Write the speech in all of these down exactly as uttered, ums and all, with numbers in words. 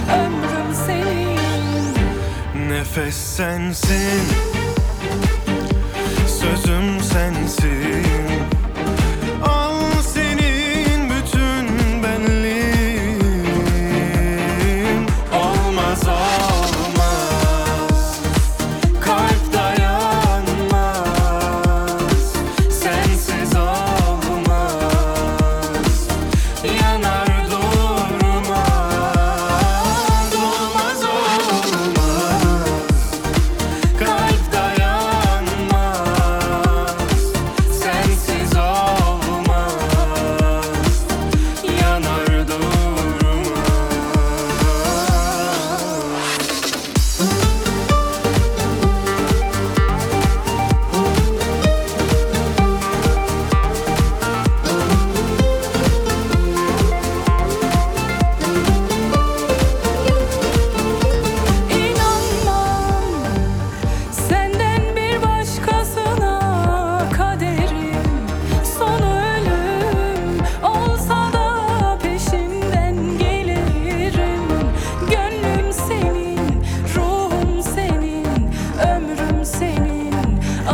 ömrüm senin. Nefes sensin, sözüm sensin. Al senin bütün benliğin. Olmaz olmaz, kalp dayanmaz, sensiz olmaz, yanar durmaz. Olmaz olmaz, kalp dayanmaz, sensiz olmaz, yanar durmaz. İnanmam senden bir başkasına, kaderim sonu ölüm olsa da peşinden gelirim. Gönlüm senin, ruhum senin, ömrüm senin.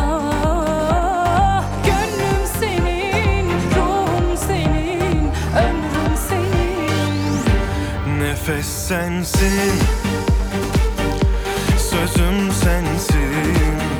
Ah, gönlüm senin, ruhum senin, ömrüm senin. Nefes sensin, sözüm sensin.